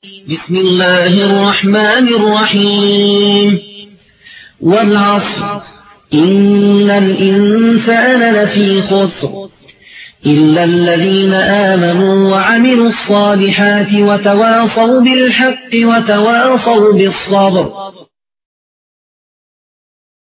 بسم الله الرحمن الرحيم. والعصر إن الإنسان لفي خسر إلا الذين آمنوا وعملوا الصالحات وتواصوا بالحق وتواصوا بالصبر.